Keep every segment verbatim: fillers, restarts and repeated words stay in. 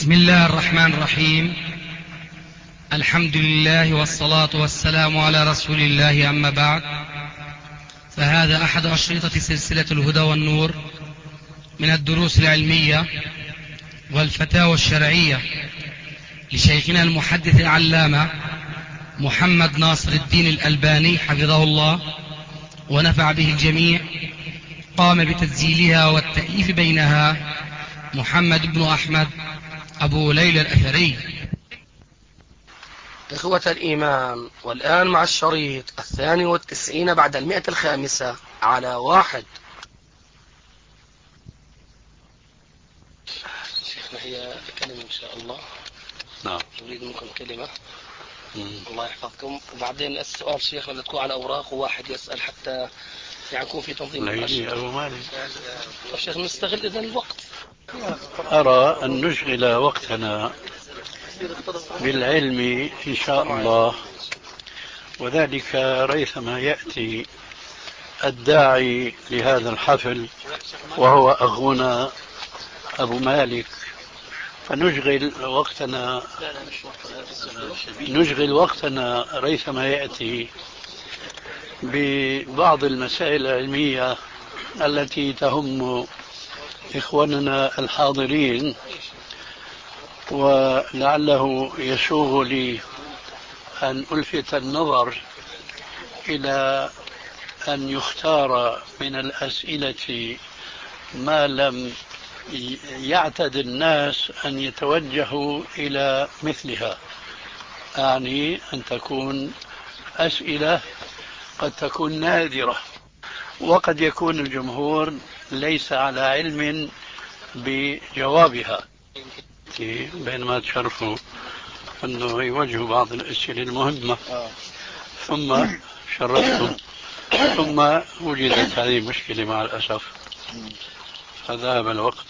بسم الله الرحمن الرحيم. الحمد لله والصلاة والسلام على رسول الله، أما بعد، فهذا أحد أشرطة سلسلة الهدى والنور من الدروس العلمية والفتاوى الشرعية لشيخنا المحدث العلامة محمد ناصر الدين الألباني حفظه الله ونفع به الجميع. قام بتسجيلها والتأليف بينها محمد بن أحمد أبو ليلى الأثري. إخوة الإيمان، والآن مع الشريط الثاني والتسعين بعد المئة الخامسة على واحد. شيخنا هي كلمة إن شاء الله. نعم. نريد منكم كلمة. مم. الله يحفظكم. وبعدين السؤال شيخنا بدها تكون على أوراق وواحد يسأل حتى يعني يكون في تنظيم ليلي أبو مالك. طيب شيخ، نستغل إذن الوقت. أرى أن نشغل وقتنا بالعلم إن شاء الله، وذلك ريثما يأتي الداعي لهذا الحفل وهو أخونا أبو مالك، فنشغل وقتنا نشغل وقتنا ريثما يأتي ببعض المسائل العلمية التي تهم إخواننا الحاضرين، ولعله يسوغ لي أن ألفت النظر إلى أن يختار من الأسئلة ما لم يعتد الناس أن يتوجهوا إلى مثلها، أعني أن تكون أسئلة قد تكون نادرة، وقد يكون الجمهور ليس على علم بجوابها، بينما تشرفوا أنه يوجهوا بعض الأسئلة المهمة ثم شرفتم، ثم وجدت هذه المشكلة مع الأسف فذهب الوقت.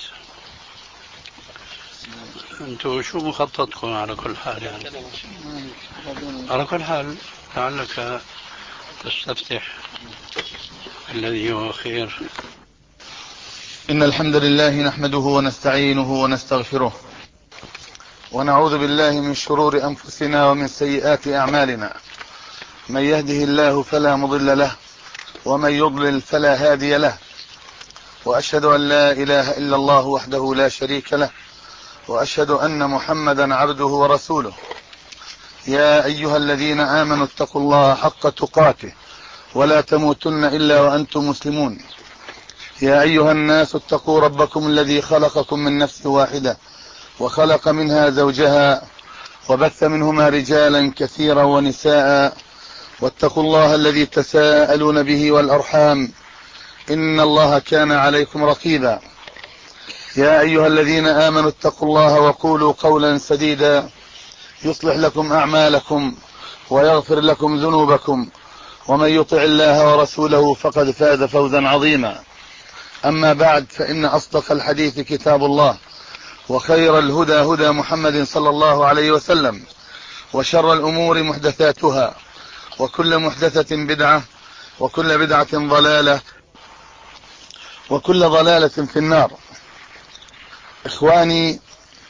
أنتم شو مخططكم على كل حال؟ يعني على كل حال لعلك تستفتح الذي هو خير. إن الحمد لله نحمده ونستعينه ونستغفره ونعوذ بالله من شرور أنفسنا ومن سيئات أعمالنا. من يهده الله فلا مضل له ومن يضلل فلا هادي له، وأشهد أن لا إله إلا الله وحده لا شريك له، وأشهد أن محمدا عبده ورسوله. يا أيها الذين آمنوا اتقوا الله حق تقاته ولا تموتن إلا وأنتم مسلمون. يا أيها الناس اتقوا ربكم الذي خلقكم من نفس واحدة وخلق منها زوجها وبث منهما رجالا كثيرا ونساء، واتقوا الله الذي تساءلون به والأرحام إن الله كان عليكم رقيبا. يا أيها الذين آمنوا اتقوا الله وقولوا قولا سديدا يصلح لكم أعمالكم ويغفر لكم ذنوبكم، ومن يطع الله ورسوله فقد فاز فوزا عظيما. أما بعد، فإن أصدق الحديث كتاب الله، وخير الهدى هدى محمد صلى الله عليه وسلم، وشر الأمور محدثاتها، وكل محدثة بدعة، وكل بدعة ضلالة، وكل ضلالة في النار. إخواني،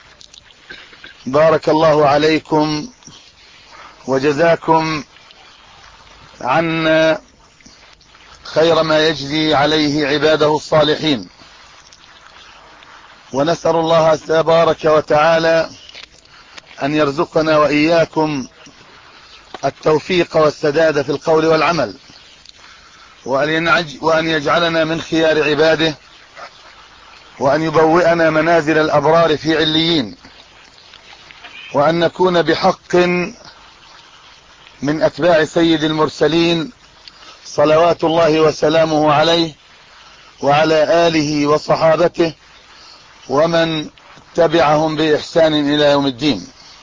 بارك الله عليكم وجزاكم عنا خير ما يجزي عليه عباده الصالحين، ونسأل الله تبارك وتعالى أن يرزقنا وإياكم التوفيق والسداد في القول والعمل، وأن يجعلنا من خيار عباده، وأن يبوئنا منازل الأبرار في عليين، وأن نكون بحق من أتباع سيد المرسلين صلوات الله وسلامه عليه وعلى آله وصحابته ومن تبعهم بإحسان إلى يوم الدين.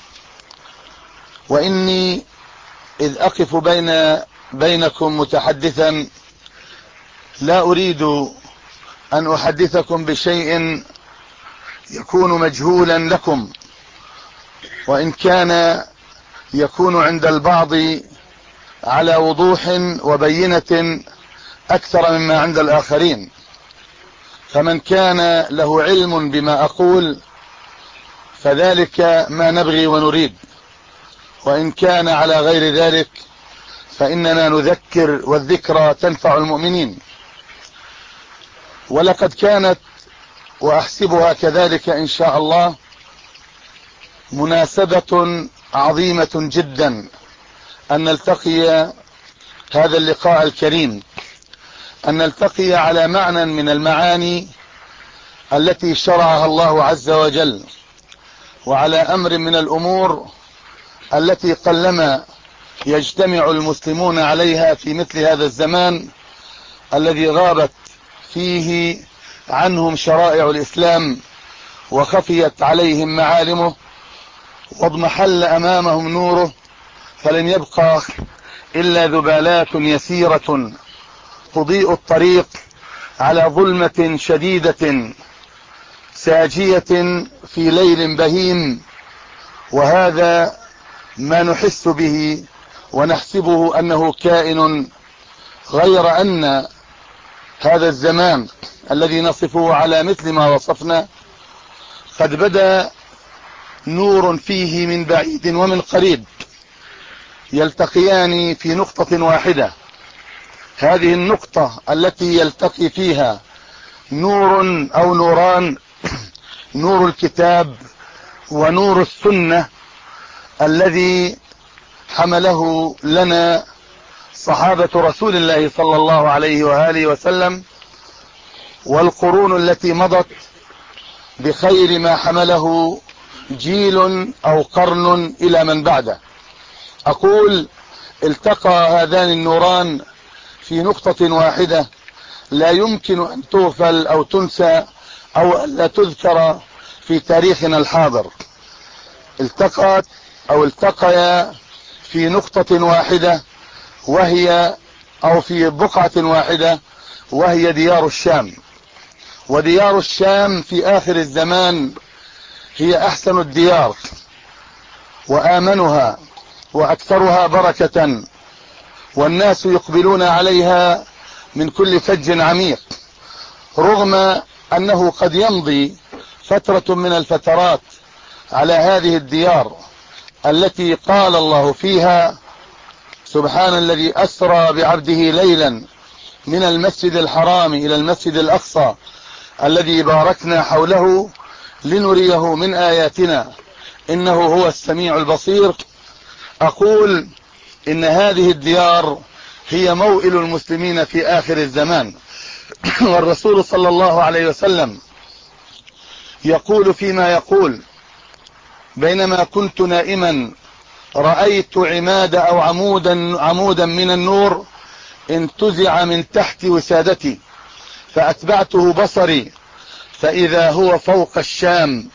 وإني إذ أقف بين بينكم متحدثا لا أريد أن أحدثكم بشيء يكون مجهولا لكم، وإن كان يكون عند البعض على وضوح وبينة أكثر مما عند الآخرين. فمن كان له علم بما أقول فذلك ما نبغي ونريد، وإن كان على غير ذلك فإننا نذكر والذكرى تنفع المؤمنين. ولقد كانت وأحسبها كذلك إن شاء الله مناسبة عظيمة جدا أن نلتقي هذا اللقاء الكريم، أن نلتقي على معنى من المعاني التي شرعها الله عز وجل، وعلى أمر من الأمور التي قلما يجتمع المسلمون عليها في مثل هذا الزمان الذي غابت فيه عنهم شرائع الإسلام وخفيت عليهم معالمه واضمحل أمامهم نوره، فلن يبقى إلا ذبالات يسيرة تضيء الطريق على ظلمة شديدة ساجية في ليل بهيم. وهذا ما نحس به ونحسبه أنه كائن، غير أن هذا الزمان الذي نصفه على مثل ما وصفنا قد بدا نور فيه من بعيد ومن قريب يلتقيان في نقطة واحدة. هذه النقطة التي يلتقي فيها نور أو نوران، نور الكتاب ونور السنة الذي حمله لنا صحابة رسول الله صلى الله عليه وآله وسلم، والقرون التي مضت بخير ما حمله جيل أو قرن إلى من بعده. أقول التقى هذان النوران في نقطة واحدة لا يمكن أن تغفل أو تنسى أو ألا تذكر في تاريخنا الحاضر. التقت أو التقيا في نقطة واحدة وهي أو في بقعة واحدة وهي ديار الشام. وديار الشام في آخر الزمان هي أحسن الديار وآمنها وأكثرها بركة، والناس يقبلون عليها من كل فج عميق، رغم أنه قد يمضي فترة من الفترات على هذه الديار التي قال الله فيها: سبحان الذي أسرى بعبده ليلا من المسجد الحرام إلى المسجد الأقصى الذي باركنا حوله لنريه من آياتنا إنه هو السميع البصير. أقول إن هذه الديار هي موئل المسلمين في آخر الزمان. والرسول صلى الله عليه وسلم يقول فيما يقول: بينما كنت نائما رأيت عماد أو عمودا عمودا من النور انتزع من تحت وسادتي فأتبعته بصري فإذا هو فوق الشام.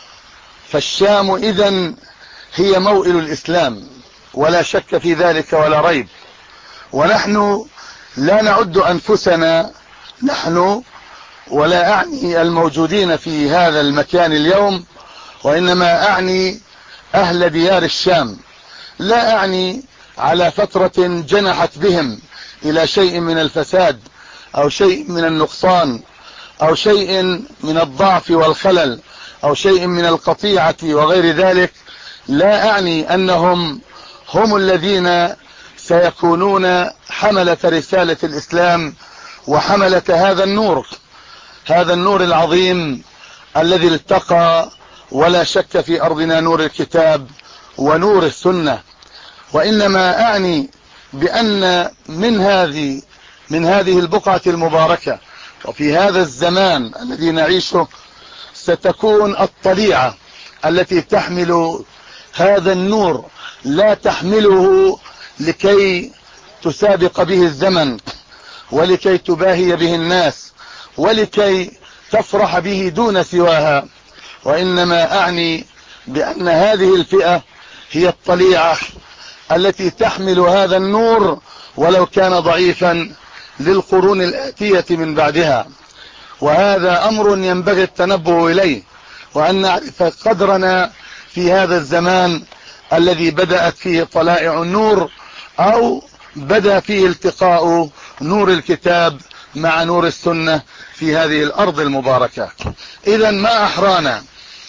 فالشام إذن هي موئل الإسلام ولا شك في ذلك ولا ريب. ونحن لا نعد أنفسنا نحن ولا أعني الموجودين في هذا المكان اليوم، وإنما أعني أهل ديار الشام. لا أعني على فترة جنحت بهم إلى شيء من الفساد أو شيء من النقصان أو شيء من الضعف والخلل أو شيء من القطيعة وغير ذلك. لا أعني أنهم هم الذين سيكونون حملة رسالة الإسلام وحملة هذا النور، هذا النور العظيم الذي التقى ولا شك في أرضنا نور الكتاب ونور السنة. وإنما أعني بأن من هذه من هذه البقعة المباركة وفي هذا الزمان الذي نعيشه ستكون الطليعة التي تحمل هذا النور، لا تحمله لكي تسابق به الزمن ولكي تباهي به الناس ولكي تفرح به دون سواها، وإنما أعني بأن هذه الفئة هي الطليعة التي تحمل هذا النور ولو كان ضعيفا للقرون الآتية من بعدها. وهذا أمر ينبغي التنبه إليه، وأن نعرف قدرنا في هذا الزمان الذي بدأت فيه طلائع النور أو بدأ فيه التقاء نور الكتاب مع نور السنة في هذه الأرض المباركة. إذن ما أحرانا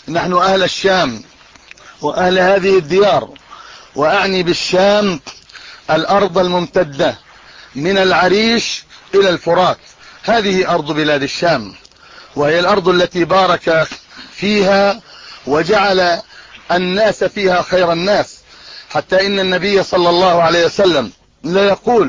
نحن أهل الشام وأهل هذه الديار، وأعني بالشام الأرض الممتدة من العريش إلى الفرات، هذه أرض بلاد الشام، وهي الأرض التي بارك فيها وجعل الناس فيها خير الناس، حتى إن النبي صلى الله عليه وسلم لا يقول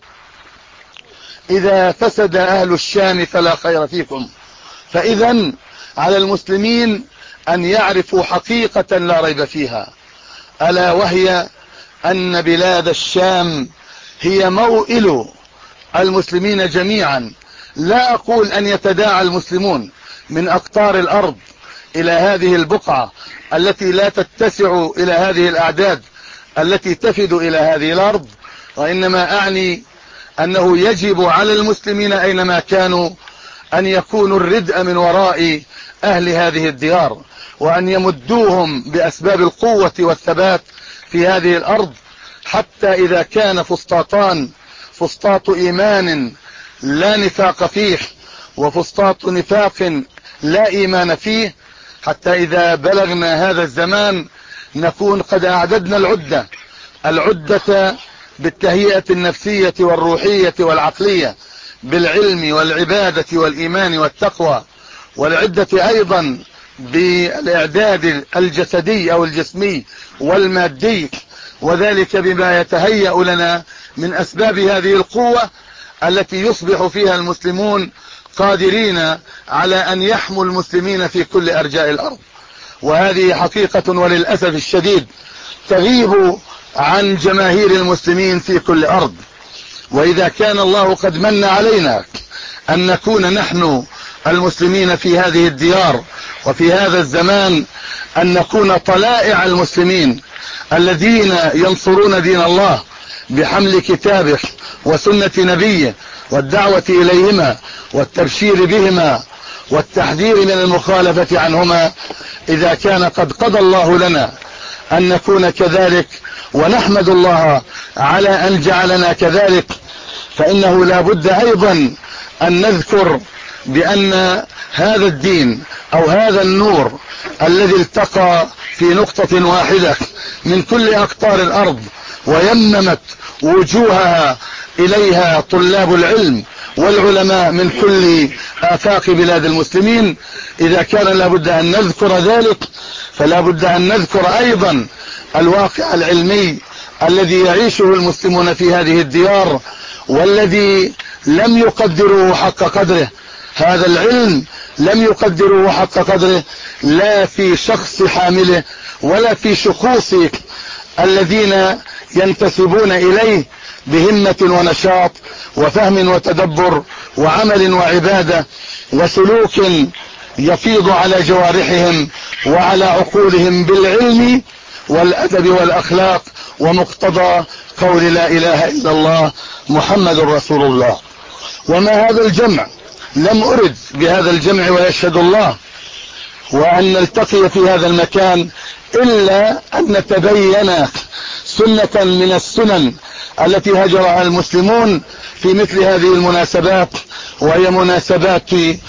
إذا فسد أهل الشام فلا خير فيكم. فإذا على المسلمين أن يعرفوا حقيقة لا ريب فيها، ألا وهي أن بلاد الشام هي موئل المسلمين جميعا. لا أقول أن يتداعى المسلمون من أقطار الأرض إلى هذه البقعة التي لا تتسع إلى هذه الأعداد التي تفد إلى هذه الأرض، وإنما أعني أنه يجب على المسلمين أينما كانوا أن يكونوا الردء من وراء أهل هذه الديار، وأن يمدوهم بأسباب القوة والثبات في هذه الأرض، حتى إذا كان فسطاطان، فسطاط إيمان لا نفاق فيه وفسطاط نفاق لا إيمان فيه، حتى إذا بلغنا هذا الزمان نكون قد أعددنا العدة العدة بالتهيئة النفسية والروحية والعقلية، بالعلم والعبادة والإيمان والتقوى، والعدة أيضا بالإعداد الجسدي أو الجسمي والمادي، وذلك بما يتهيأ لنا من أسباب هذه القوة التي يصبح فيها المسلمون قادرين على أن يحموا المسلمين في كل أرجاء الأرض. وهذه حقيقة وللأسف الشديد تغيب عن جماهير المسلمين في كل أرض. وإذا كان الله قد من علينا أن نكون نحن المسلمين في هذه الديار وفي هذا الزمان، أن نكون طلائع المسلمين الذين ينصرون دين الله بحمل كتابه وسنة نبيه والدعوة إليهما والتبشير بهما والتحذير من المخالفة عنهما، إذا كان قد قضى الله لنا أن نكون كذلك ونحمد الله على أن جعلنا كذلك، فإنه لا بد أيضا أن نذكر بأن هذا الدين أو هذا النور الذي التقى في نقطة واحدة من كل أقطار الأرض ويممت وجوهها إليها طلاب العلم والعلماء من كل آفاق بلاد المسلمين، إذا كان لابد أن نذكر ذلك فلا بد أن نذكر أيضا الواقع العلمي الذي يعيشه المسلمون في هذه الديار، والذي لم يقدروه حق قدره. هذا العلم لم يقدروه حق قدره، لا في شخص حامله ولا في شخوص الذين ينتسبون إليه بهمة ونشاط وفهم وتدبر وعمل وعبادة وسلوك يفيض على جوارحهم وعلى عقولهم بالعلم والأدب والأخلاق ومقتضى قول لا إله إلا الله محمد رسول الله. وما هذا الجمع، لم أرد بهذا الجمع ويشهد الله وأن نلتقي في هذا المكان إلا أن نتبين سنة من السنن التي هجرها المسلمون في مثل هذه المناسبات، وهي مناسبات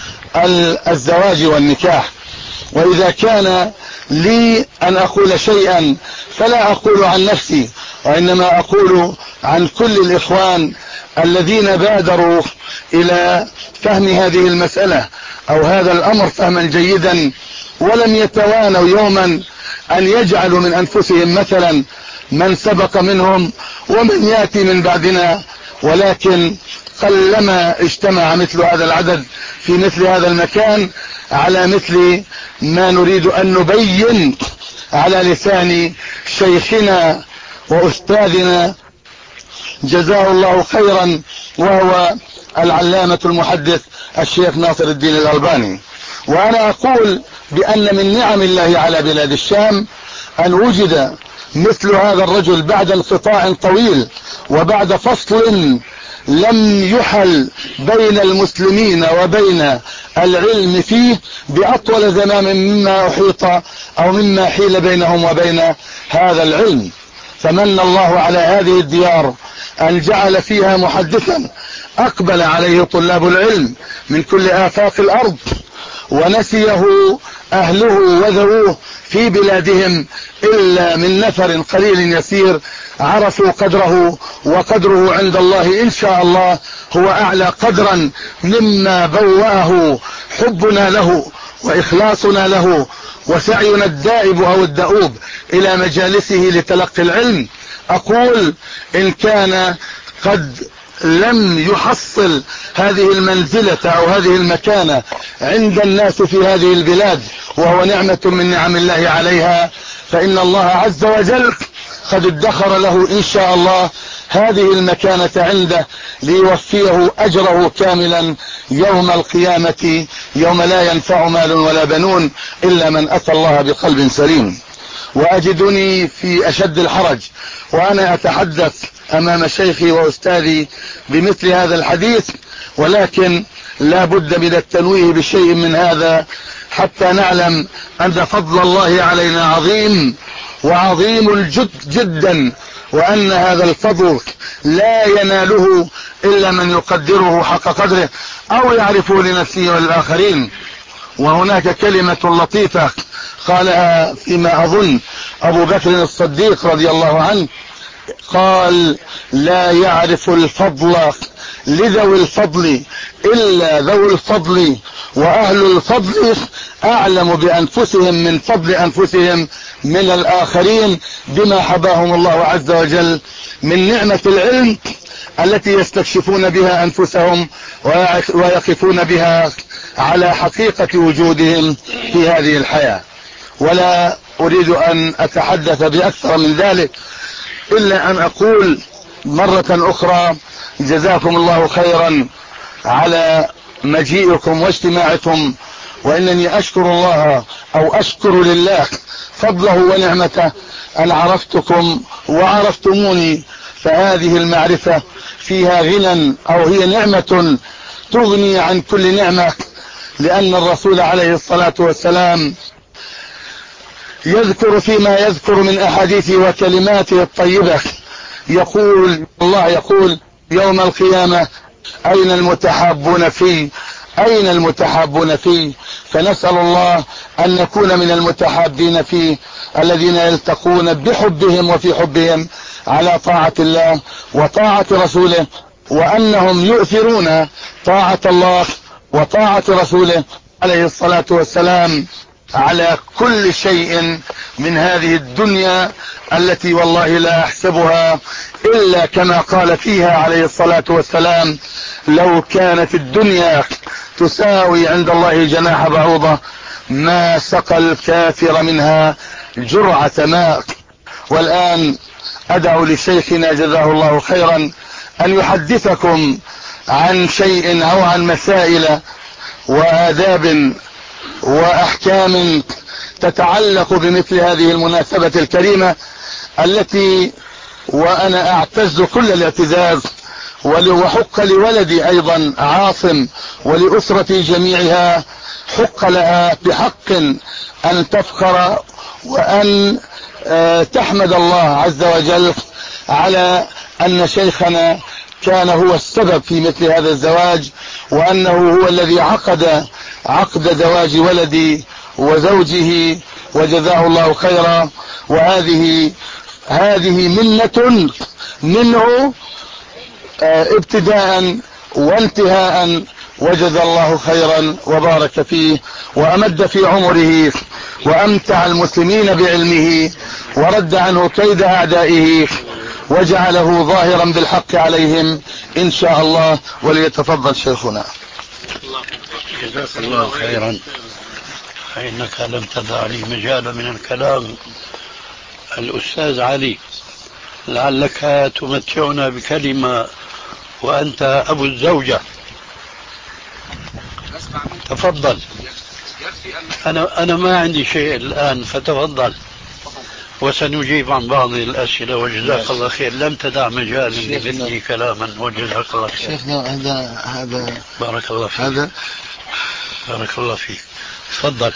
الزواج والنكاح. وإذا كان لي أن أقول شيئا فلا أقول عن نفسي، وإنما أقول عن كل الإخوان الذين بادروا إلى فهم هذه المسألة أو هذا الأمر فهما جيدا، ولم يتوانوا يوما أن يجعلوا من أنفسهم مثلا من سبق منهم ومن يأتي من بعدنا، ولكن قلما اجتمع مثل هذا العدد في مثل هذا المكان على مثل ما نريد أن نبين على لسان شيخنا وأستاذنا جزاه الله خيرا، وهو العلامة المحدث الشيخ ناصر الدين الألباني. وأنا أقول بأن من نعم الله على بلاد الشام أن وجد مثل هذا الرجل بعد انقطاع طويل وبعد فصل لم يحل بين المسلمين وبين العلم فيه بأطول زمان مما أحيط أو مما حيل بينهم وبين هذا العلم. فمن الله على هذه الديار أن جعل فيها محدثا أقبل عليه طلاب العلم من كل آفاق الأرض، ونسيه أهله وذووه في بلادهم إلا من نفر قليل يسير عرفوا قدره، وقدره عند الله إن شاء الله هو أعلى قدرا مما بوأه حبنا له وإخلاصنا له وسعينا الدائب أو الدؤوب إلى مجالسه لتلقي العلم. أقول إن كان قد لم يحصل هذه المنزلة أو هذه المكانة عند الناس في هذه البلاد وهو نعمة من نعم الله عليها، فإن الله عز وجل قد ادخر له إن شاء الله هذه المكانة عنده ليوفيه أجره كاملا يوم القيامة، يوم لا ينفع مال ولا بنون إلا من أتى الله بقلب سليم. وأجدني في أشد الحرج وأنا أتحدث أمام شيخي وأستاذي بمثل هذا الحديث، ولكن لا بد من التنويه بشيء من هذا حتى نعلم أن فضل الله علينا عظيم وعظيم الجد جدا، وأن هذا الفضل لا يناله إلا من يقدره حق قدره أو يعرفه لنفسه وللآخرين. وهناك كلمة لطيفة قالها فيما أظن أبو بكر الصديق رضي الله عنه، قال: لا يعرف الفضل لذوي الفضل إلا ذوي الفضل، وأهل الفضل أعلم بأنفسهم من فضل أنفسهم من الآخرين بما حباهم الله عز وجل من نعمة العلم التي يستكشفون بها أنفسهم ويقفون بها على حقيقة وجودهم في هذه الحياة. ولا أريد أن أتحدث بأكثر من ذلك إلا أن أقول مرة أخرى جزاكم الله خيرا على مجيئكم واجتماعكم، وإنني أشكر الله أو أشكر لله فضله ونعمته أن عرفتكم وعرفتموني، فهذه المعرفة فيها غنى أو هي نعمة تغني عن كل نعمة، لأن الرسول عليه الصلاة والسلام يذكر فيما يذكر من أحاديثه وكلماته الطيبة، يقول الله يقول يوم القيامة: أين المتحابون فيه أين المتحابون فيه فنسأل الله أن نكون من المتحابين فيه الذين يلتقون بحبهم وفي حبهم على طاعة الله وطاعة رسوله، وأنهم يؤثرون طاعة الله وطاعة رسوله عليه الصلاة والسلام على كل شيء من هذه الدنيا التي والله لا أحسبها إلا كما قال فيها عليه الصلاة والسلام: لو كانت الدنيا تساوي عند الله جناح بعوضة ما سقى الكافر منها جرعة ماء. والآن أدعو لشيخنا جزاه الله خيرا أن يحدثكم عن شيء أو عن مسائل وآداب وأحكام تتعلق بمثل هذه المناسبة الكريمة التي وأنا أعتز كل الاعتزاز، وحق لولدي أيضا عاصم ولأسرتي جميعها حق لها بحق أن تفخر وأن تحمد الله عز وجل على أن شيخنا كان هو السبب في مثل هذا الزواج، وأنه هو الذي عقد عقد زواج ولدي وزوجه، وجزاه الله خيرا. وهذه هذه منة منه ابتداء وانتهاء، وجزى الله خيرا وبارك فيه وأمد في عمره وأمتع المسلمين بعلمه ورد عنه كيد أعدائه وجعله ظاهرا بالحق عليهم إن شاء الله. وليتفضل شيخنا. جزاك الله خيرا، فإنك لم تدع لي مجال من الكلام. الأستاذ علي، لعلك تمتعنا بكلمة وأنت أبو الزوجة. تفضل. أنا أنا ما عندي شيء الآن، فتفضل وسنجيب عن بعض الأسئلة. وجزاك الله خير، لم تدع مجال لمثلي كلاما، وجزاك الله خير. شيخنا هذا هذا بارك الله فيك. هذا بارك الله فيك. تفضل.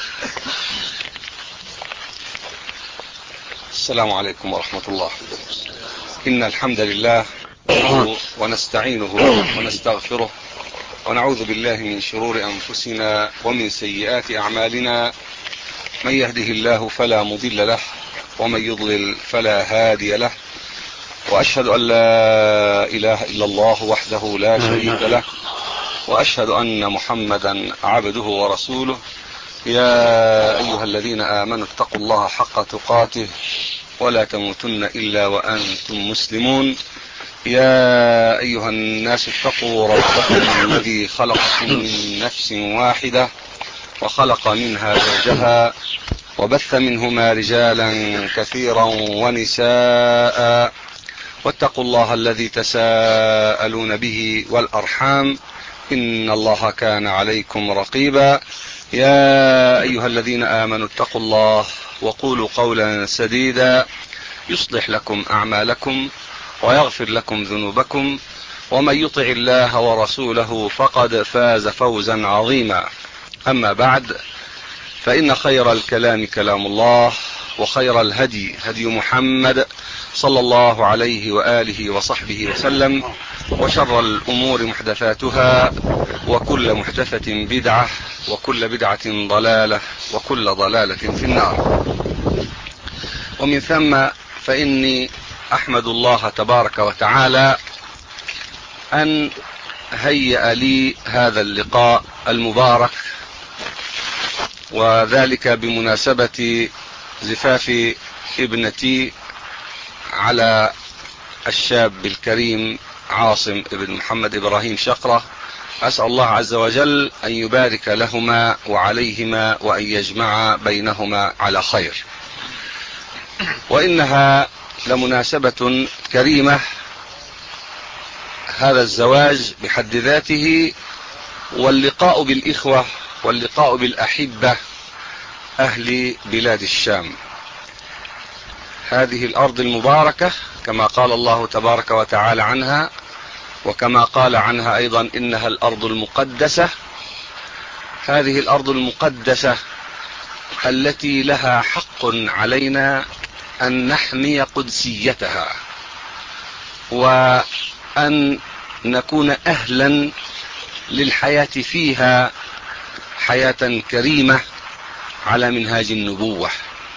السلام عليكم ورحمة الله. إن الحمد لله ونستعينه ونستغفره ونعوذ بالله من شرور أنفسنا ومن سيئات أعمالنا، من يهده الله فلا مضل له ومن يضلل فلا هادي له، وأشهد أن لا إله إلا الله وحده لا شريك له، وأشهد أن محمدا عبده ورسوله. يا أيها الذين آمنوا اتقوا الله حق تقاته ولا تموتن إلا وأنتم مسلمون. يا أيها الناس اتقوا ربكم الذي خلقكم من نفس واحدة وخلق منها زوجها وبث منهما رجالا كثيرا ونساء، واتقوا الله الذي تساءلون به والأرحام إن الله كان عليكم رقيبا. يا أيها الذين آمنوا اتقوا الله وقولوا قولا سديدا يصلح لكم أعمالكم ويغفر لكم ذنوبكم، ومن يطع الله ورسوله فقد فاز فوزا عظيما. أما بعد، فإن خير الكلام كلام الله، وخير الهدي هدي محمد صلى الله عليه وآله وصحبه وسلم، وشر الأمور محدثاتها، وكل محدثة بدعة، وكل بدعة ضلالة، وكل ضلالة في النار. ومن ثم فإني أحمد الله تبارك وتعالى أن هيأ لي هذا اللقاء المبارك، وذلك بمناسبة زفاف ابنتي على الشاب الكريم عاصم ابن محمد إبراهيم شقرة. أسأل الله عز وجل أن يبارك لهما وعليهما وأن يجمع بينهما على خير. وإنها لمناسبة كريمة، هذا الزواج بحد ذاته، واللقاء بالإخوة واللقاء بالأحبة أهل بلاد الشام، هذه الأرض المباركة كما قال الله تبارك وتعالى عنها، وكما قال عنها أيضا إنها الأرض المقدسة. هذه الأرض المقدسة التي لها حق علينا أن نحمي قدسيتها، وأن نكون أهلا للحياة فيها حياة كريمة على منهاج النبوة.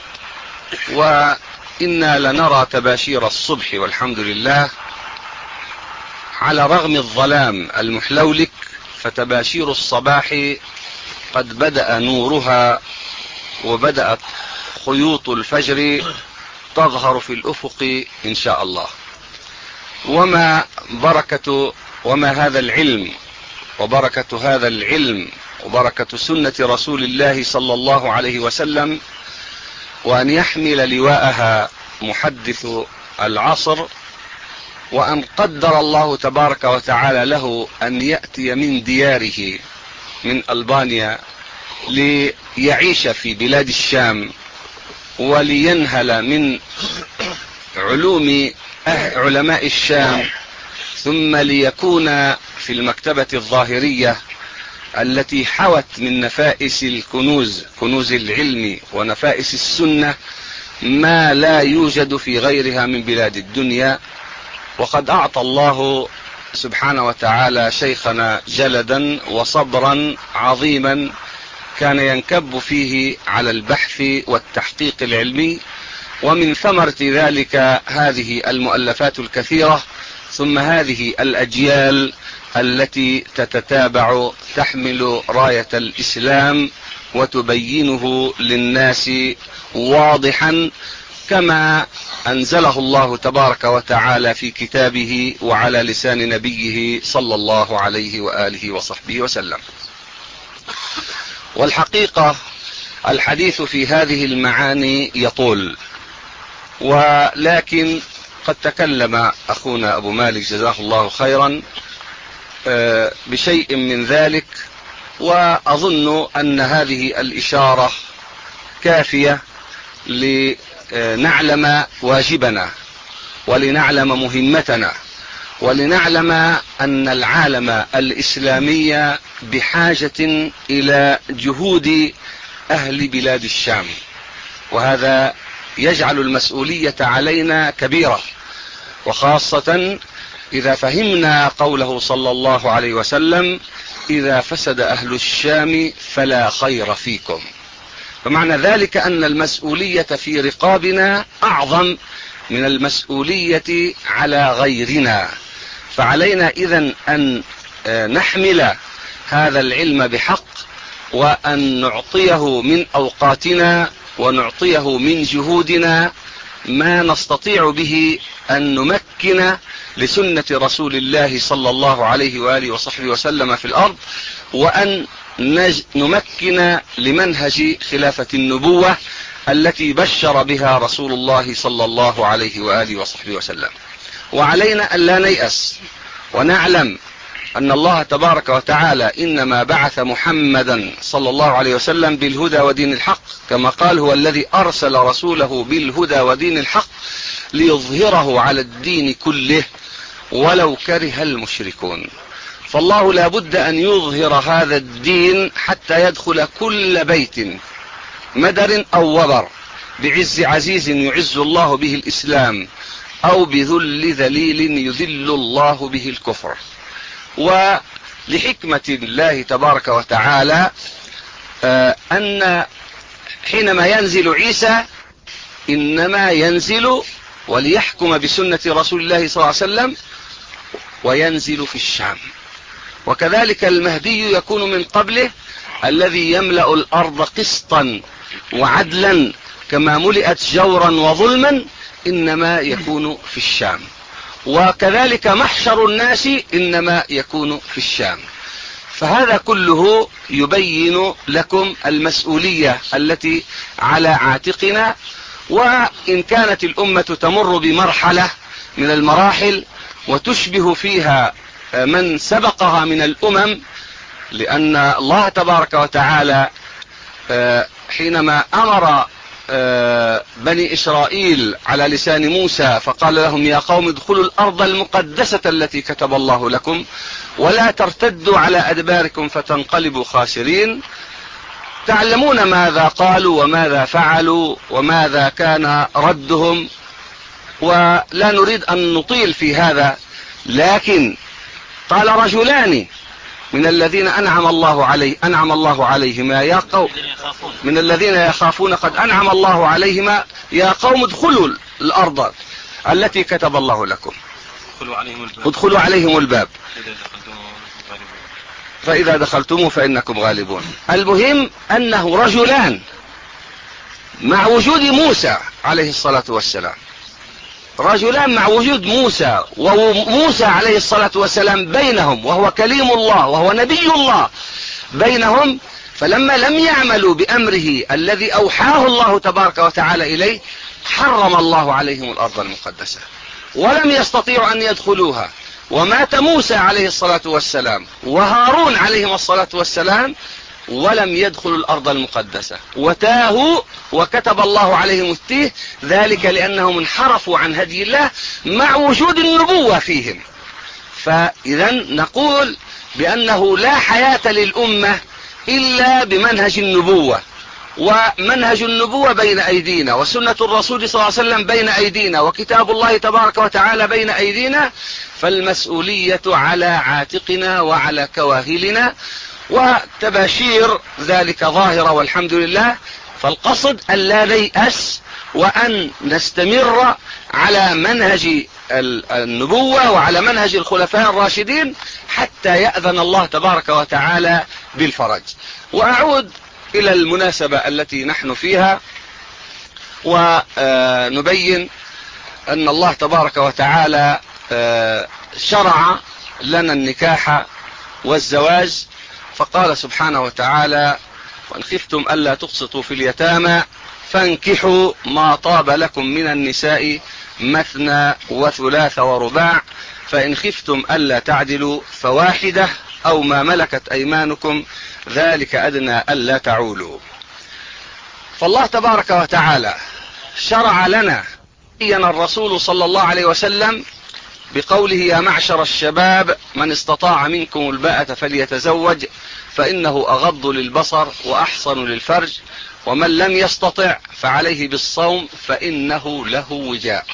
وإنا لنرى تباشير الصبح والحمد لله، على رغم الظلام المحلولك فتباشير الصباح قد بدأ نورها، وبدأت خيوط الفجر تظهر في الأفق إن شاء الله. وما بركة وما هذا العلم، وبركة هذا العلم وبركة سنة رسول الله صلى الله عليه وسلم، وأن يحمل لواءها محدث العصر، وأن قدر الله تبارك وتعالى له أن يأتي من دياره من ألبانيا ليعيش في بلاد الشام، ولينهل من علوم علماء الشام، ثم ليكون في المكتبة الظاهرية التي حوت من نفائس الكنوز، كنوز العلم ونفائس السنة، ما لا يوجد في غيرها من بلاد الدنيا. وقد أعطى الله سبحانه وتعالى شيخنا جلدا وصبرا عظيما كان ينكب فيه على البحث والتحقيق العلمي، ومن ثمرة ذلك هذه المؤلفات الكثيرة، ثم هذه الأجيال التي تتتابع تحمل راية الإسلام وتبينه للناس واضحا كما أنزله الله تبارك وتعالى في كتابه وعلى لسان نبيه صلى الله عليه وآله وصحبه وسلم. والحقيقة الحديث في هذه المعاني يطول، ولكن قد تكلم أخونا أبو مالك جزاه الله خيرا بشيء من ذلك، وأظن أن هذه الإشارة كافية لنعلم واجبنا، ولنعلم مهمتنا، ولنعلم أن العالم الإسلامي بحاجة إلى جهود أهل بلاد الشام، وهذا يجعل المسؤولية علينا كبيرة، وخاصة إذا فهمنا قوله صلى الله عليه وسلم: إذا فسد أهل الشام فلا خير فيكم. فمعنى ذلك أن المسؤولية في رقابنا أعظم من المسؤولية على غيرنا، فعلينا إذن أن نحمل هذا العلم بحق، وأن نعطيه من أوقاتنا ونعطيه من جهودنا ما نستطيع به أن نمكن لسنة رسول الله صلى الله عليه وآله وصحبه وسلم في الأرض، وأن نمكن لمنهج خلافة النبوة التي بشر بها رسول الله صلى الله عليه وآله وصحبه وسلم. وعلينا أن لا نيأس، ونعلم أن الله تبارك وتعالى إنما بعث محمدا صلى الله عليه وسلم بالهدى ودين الحق، كما قال: هو الذي أرسل رسوله بالهدى ودين الحق ليظهره على الدين كله ولو كره المشركون. فالله لا بد أن يظهر هذا الدين حتى يدخل كل بيت مدر أو وبر، بعز عزيز يعز الله به الإسلام، أو بذل ذليل يذل الله به الكفر. ولحكمة الله تبارك وتعالى أن حينما ينزل عيسى إنما ينزل وليحكم بسنة رسول الله صلى الله عليه وسلم، وينزل في الشام. وكذلك المهدي يكون من قبله الذي يملأ الأرض قسطا وعدلا كما ملئت جورا وظلما، إنما يكون في الشام. وكذلك محشر الناس إنما يكون في الشام. فهذا كله يبين لكم المسؤولية التي على عاتقنا. وإن كانت الأمة تمر بمرحلة من المراحل وتشبه فيها من سبقها من الأمم، لأن الله تبارك وتعالى حينما أمر بني إسرائيل على لسان موسى فقال لهم: يا قوم ادخلوا الأرض المقدسة التي كتب الله لكم ولا ترتدوا على أدباركم فتنقلبوا خاسرين. تعلمون ماذا قالوا وماذا فعلوا وماذا كان ردهم، ولا نريد أن نطيل في هذا، لكن قال رجلان من الذين أنعم الله عليه أنعم الله عليهما يا قوم من الذين يخافون قد أنعم الله عليهما يا قوم ادخلوا الأرض التي كتب الله لكم ادخلوا عليهم الباب فإذا دخلتموه فإنكم غالبون. المهم أنه رجلان مع وجود موسى عليه الصلاة والسلام، رجلان مع وجود موسى، وموسى عليه الصلاة والسلام بينهم، وهو كليم الله وهو نبي الله بينهم. فلما لم يعملوا بأمره الذي أوحاه الله تبارك وتعالى إليه، حرم الله عليهم الأرض المقدسة ولم يستطيعوا أن يدخلوها. ومات موسى عليه الصلاة والسلام وهارون عليهم الصلاة والسلام ولم يدخلوا الأرض المقدسة، وتاهوا وكتب الله عليهم التيه، ذلك لأنهم انحرفوا عن هدي الله مع وجود النبوة فيهم. فإذا نقول بأنه لا حياة للأمة إلا بمنهج النبوة، ومنهج النبوة بين أيدينا، وسنة الرسول صلى الله عليه وسلم بين أيدينا، وكتاب الله تبارك وتعالى بين أيدينا. فالمسؤولية على عاتقنا وعلى كواهلنا، وتباشير ذلك ظاهرة والحمد لله. فالقصد أن لا نيأس، وأن نستمر على منهج النبوة وعلى منهج الخلفاء الراشدين حتى يأذن الله تبارك وتعالى بالفرج. وأعود إلى المناسبة التي نحن فيها، ونبين أن الله تبارك وتعالى شرع لنا النكاح والزواج، فقال سبحانه وتعالى: وإن خفتم ألا تقسطوا في اليتامى فانكحوا ما طاب لكم من النساء مثنى وثلاث ورباع، فإن خفتم ألا تعدلوا فواحدة أو ما ملكت أيمانكم ذلك أدنى ألا تعولوا. فالله تبارك وتعالى شرع لنا، بين الرسول صلى الله عليه وسلم بقوله: يا معشر الشباب من استطاع منكم الباءة فليتزوج فإنه أغض للبصر وأحصن للفرج، ومن لم يستطع فعليه بالصوم فإنه له وجاء.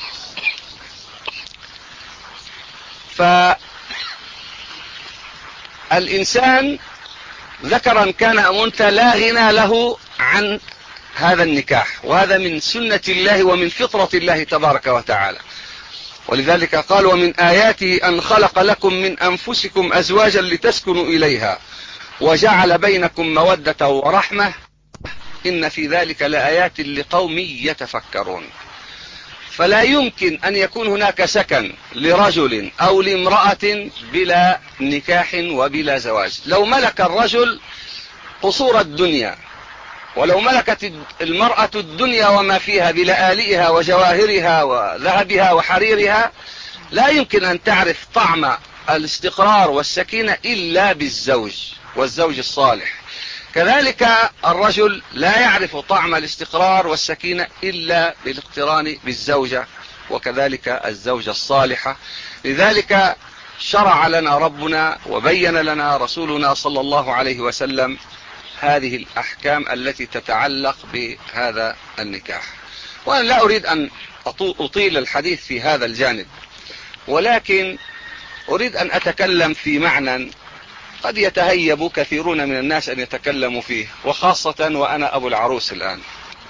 الإنسان ذكرا كان أم أنثى لا غنى له عن هذا النكاح، وهذا من سنة الله ومن فطرة الله تبارك وتعالى. ولذلك قال: ومن آياته أن خلق لكم من أنفسكم أزواجا لتسكنوا إليها وجعل بينكم مودة ورحمة إن في ذلك لآيات لقوم يتفكرون. فلا يمكن أن يكون هناك سكن لرجل أو لامرأة بلا نكاح وبلا زواج. لو ملك الرجل قصور الدنيا، ولو ملكت المرأة الدنيا وما فيها بلآلئها وجواهرها وذهبها وحريرها، لا يمكن أن تعرف طعم الاستقرار والسكينة إلا بالزوج والزوج الصالح. كذلك الرجل لا يعرف طعم الاستقرار والسكينة إلا بالاقتران بالزوجة، وكذلك الزوجة الصالحة. لذلك شرع لنا ربنا وبين لنا رسولنا صلى الله عليه وسلم هذه الأحكام التي تتعلق بهذا النكاح. وأنا لا أريد أن أطيل الحديث في هذا الجانب، ولكن أريد أن أتكلم في معنى قد يتهيب كثيرون من الناس أن يتكلموا فيه، وخاصة وأنا أبو العروس الآن،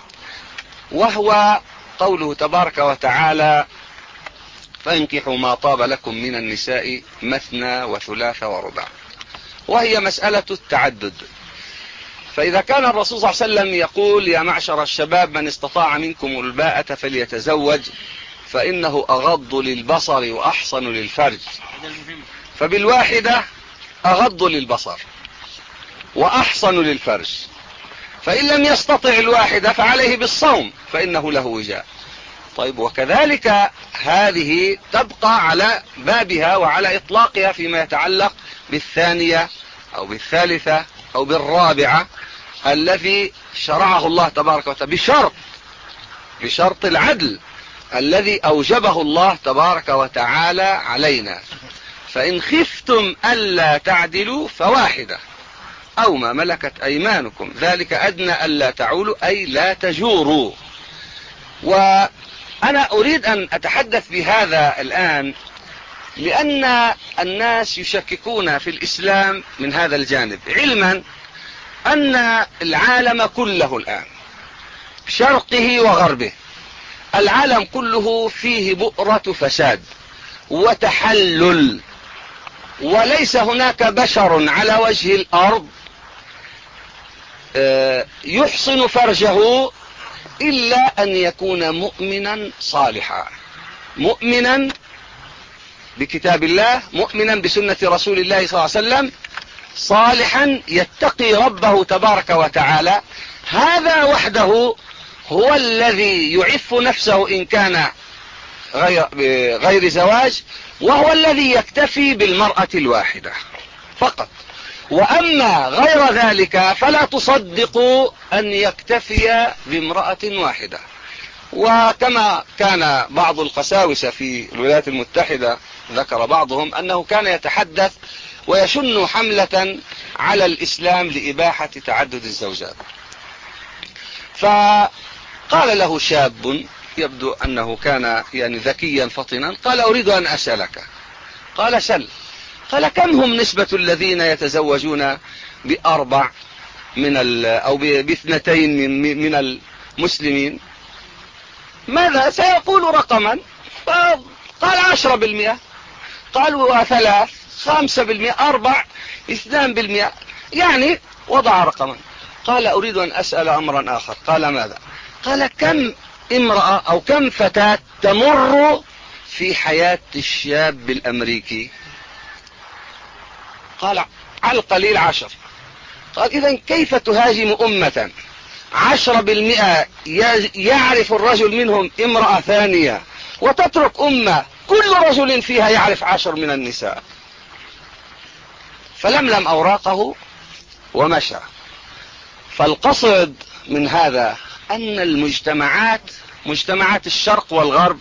وهو قوله تبارك وتعالى: فانكحوا ما طاب لكم من النساء مثنى وثلاث ورباع. وهي مسألة التعدد. فإذا كان الرسول صلى الله عليه وسلم يقول: يا معشر الشباب من استطاع منكم الباءة فليتزوج فإنه أغض للبصر وأحصن للفرج، فبالواحدة أغض للبصر وأحصن للفرج. فإن لم يستطع الواحدة فعليه بالصوم فإنه له وجاء. طيب، وكذلك هذه تبقى على بابها وعلى إطلاقها فيما يتعلق بالثانية أو بالثالثة أو بالرابعة الذي شرعه الله تبارك وتعالى بشرط بشرط العدل الذي أوجبه الله تبارك وتعالى علينا. فإن خفتم ألا تعدلوا فواحدة أو ما ملكت أيمانكم ذلك أدنى ألا تعولوا، أي لا تجوروا. وأنا أريد أن أتحدث بهذا الآن لأن الناس يشككون في الإسلام من هذا الجانب، علما أن العالم كله الآن شرقه وغربه العالم كله فيه بؤرة فساد وتحلل، وليس هناك بشر على وجه الأرض يحصن فرجه إلا أن يكون مؤمنا صالحا، مؤمنا بكتاب الله، مؤمنا بسنة رسول الله صلى الله عليه وسلم، صالحا يتقي ربه تبارك وتعالى. هذا وحده هو الذي يعف نفسه إن كان غير, غير زواج، وهو الذي يكتفي بالمرأة الواحدة فقط. وأما غير ذلك فلا تصدقوا أن يكتفي بامرأة واحدة. وكما كان بعض القساوسة في الولايات المتحدة ذكر بعضهم أنه كان يتحدث ويشن حملة على الإسلام لإباحة تعدد الزوجات. فقال له شاب يبدو أنه كان يعني ذكيا فطنا، قال: أريد أن أسألك. قال: سل. قال: كم هم نسبة الذين يتزوجون بأربع من ال أو باثنتين من, من المسلمين؟ ماذا سيقول رقما؟ قال: عشرة بالمئة. قالوا: ثلاث، خمسة بالمئة، أربع، اثنان بالمئة، يعني وضع رقما. قال: أريد أن أسأل أمرا آخر. قال: ماذا؟ قال: كم امرأة أو كم فتاة تمر في حياة الشاب الأمريكي؟ قال: على القليل عشر. قال: إذن كيف تهاجم أمة عشرة بالمئة يعرف الرجل منهم امرأة ثانية، وتترك أمة كل رجل فيها يعرف عشر من النساء؟ فلملم أوراقه ومشى. فالقصد من هذا أن المجتمعات، مجتمعات الشرق والغرب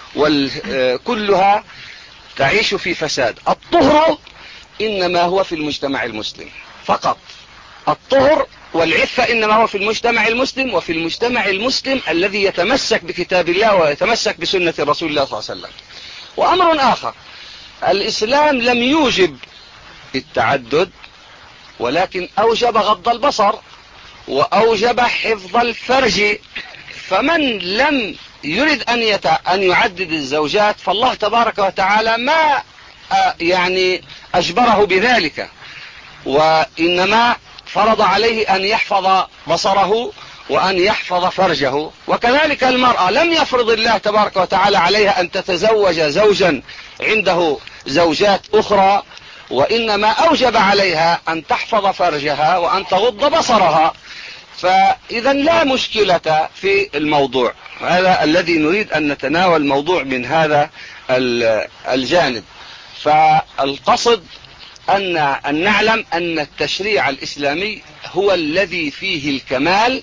كلها تعيش في فساد. الطهر إنما هو في المجتمع المسلم فقط، الطهر والعفة إنما هو في المجتمع المسلم، وفي المجتمع المسلم الذي يتمسك بكتاب الله ويتمسك بسنة رسول الله صلى الله عليه وسلم. وأمر آخر، الإسلام لم يوجب التعدد، ولكن أوجب غض البصر وأوجب حفظ الفرج. فمن لم يرد أن, يت... أن يعدد الزوجات فالله تبارك وتعالى ما يعني أجبره بذلك، وإنما فرض عليه أن يحفظ بصره وأن يحفظ فرجه. وكذلك المرأة لم يفرض الله تبارك وتعالى عليها أن تتزوج زوجا عنده زوجات أخرى، وإنما أوجب عليها أن تحفظ فرجها وأن تغض بصرها. فإذا لا مشكلة في الموضوع هذا الذي نريد أن نتناول موضوع من هذا الجانب. فالقصد أن, أن نعلم أن التشريع الإسلامي هو الذي فيه الكمال،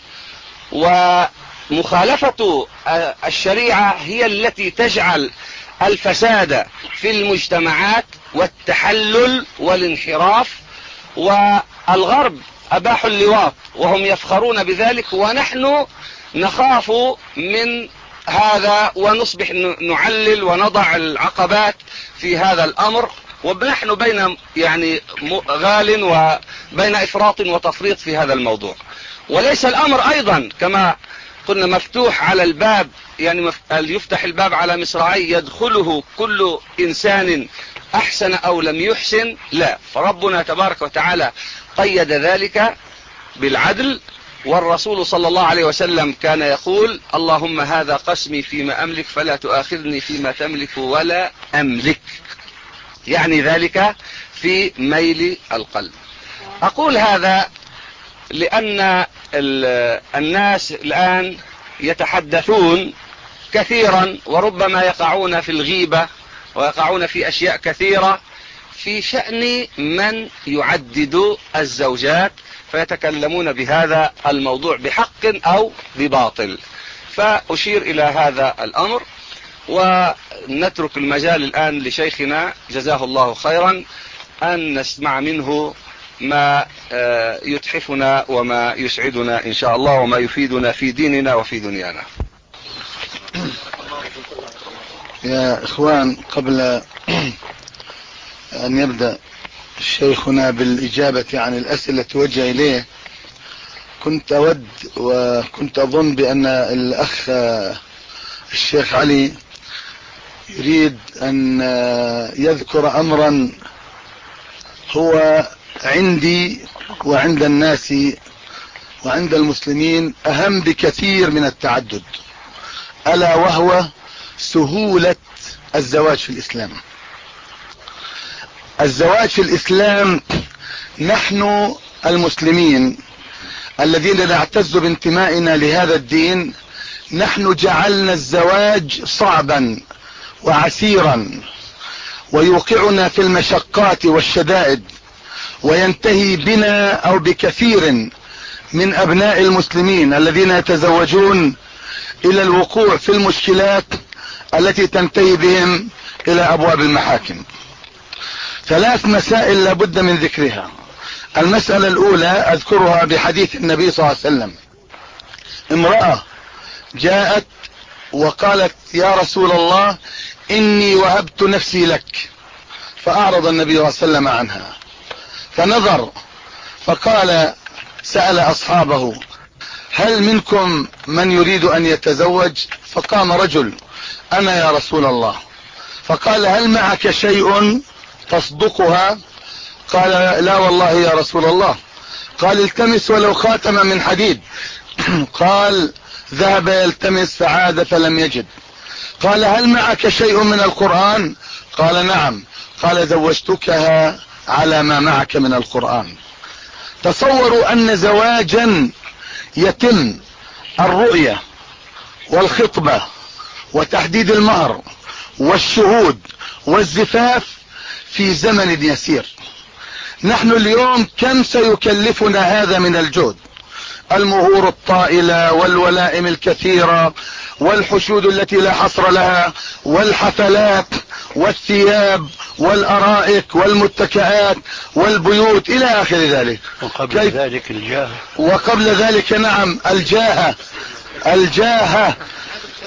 ومخالفة الشريعة هي التي تجعل الفساد في المجتمعات والتحلل والانحراف. والغرب أباحوا اللواط وهم يفخرون بذلك، ونحن نخاف من هذا ونصبح نعلل ونضع العقبات في هذا الأمر، ونحن بين يعني غال وبين إفراط وتفريط في هذا الموضوع. وليس الأمر أيضا كما قلنا مفتوح على الباب، يعني يفتح الباب على مصراعي يدخله كل إنسان أحسن أو لم يحسن، لا، فربنا تبارك وتعالى قيد ذلك بالعدل. والرسول صلى الله عليه وسلم كان يقول: اللهم هذا قسمي فيما أملك فلا تؤاخذني فيما تملك ولا أملك، يعني ذلك في ميل القلب. أقول هذا لأن الناس الآن يتحدثون كثيرا، وربما يقعون في الغيبة ويقعون في أشياء كثيرة في شأن من يعدد الزوجات، فيتكلمون بهذا الموضوع بحق أو بباطل. فأشير إلى هذا الأمر، ونترك المجال الآن لشيخنا جزاه الله خيرا أن نسمع منه ما يتحفنا وما يسعدنا إن شاء الله، وما يفيدنا في ديننا وفي دنيانا. يا إخوان، قبل أن يبدأ شيخنا بالإجابة عن الأسئلة توجه إليه، كنت أود وكنت أظن بأن الأخ الشيخ علي يريد أن يذكر أمرا هو عندي وعند الناس وعند المسلمين أهم بكثير من التعدد، ألا وهو سهولة الزواج في الإسلام. الزواج في الإسلام، نحن المسلمين الذين نعتز بانتمائنا لهذا الدين، نحن جعلنا الزواج صعبا وعسيرا ويوقعنا في المشقات والشدائد، وينتهي بنا أو بكثير من أبناء المسلمين الذين يتزوجون إلى الوقوع في المشكلات التي تنتهي بهم إلى أبواب المحاكم. ثلاث مسائل لابد من ذكرها. المسألة الأولى أذكرها بحديث النبي صلى الله عليه وسلم. امرأة جاءت وقالت: يا رسول الله، إني وهبت نفسي لك. فأعرض النبي صلى الله عليه وسلم عنها، فنظر فقال، سأل أصحابه: هل منكم من يريد أن يتزوج؟ فقام رجل: أنا يا رسول الله. فقال: هل معك شيء تصدقها؟ قال: لا والله يا رسول الله. قال: التمس ولو خاتما من حديد. قال: ذهب يلتمس فعاد فلم يجد. قال: هل معك شيء من القرآن؟ قال: نعم. قال: زوجتكها على ما معك من القرآن. تصوروا أن زواجا يتم الرؤية والخطبة وتحديد المهر والشهود والزفاف في زمن يسير. نحن اليوم كم سيكلفنا هذا من الجهد؟ المهور الطائلة والولائم الكثيرة والحشود التي لا حصر لها والحفلات والثياب والأرائك والمتكئات والبيوت إلى آخر ذلك. وقبل كيف... ذلك الجاه. وقبل ذلك نعم الجاهة الجاهة